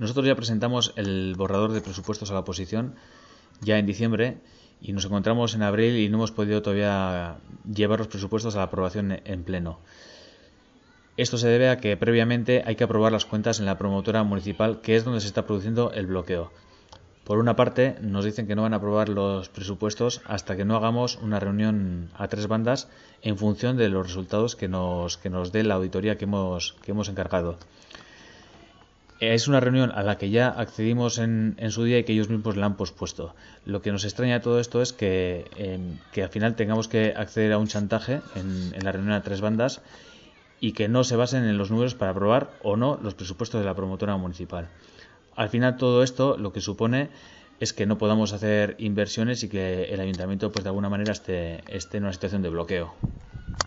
Nosotros ya presentamos el borrador de presupuestos a la oposición ya en diciembre y nos encontramos en abril y no hemos podido todavía llevar los presupuestos a la aprobación en pleno. Esto se debe a que previamente hay que aprobar las cuentas en la promotora municipal, que es donde se está produciendo el bloqueo. Por una parte, nos dicen que no van a aprobar los presupuestos hasta que no hagamos una reunión a tres bandas en función de los resultados que nos dé la auditoría que hemos encargado. Es una reunión a la que ya accedimos en su día y que ellos mismos la han pospuesto. Lo que nos extraña de todo esto es que al final tengamos que acceder a un chantaje en la reunión a tres bandas y que no se basen en los números para aprobar o no los presupuestos de la promotora municipal. Al final todo esto lo que supone es que no podamos hacer inversiones y que el ayuntamiento pues de alguna manera esté en una situación de bloqueo.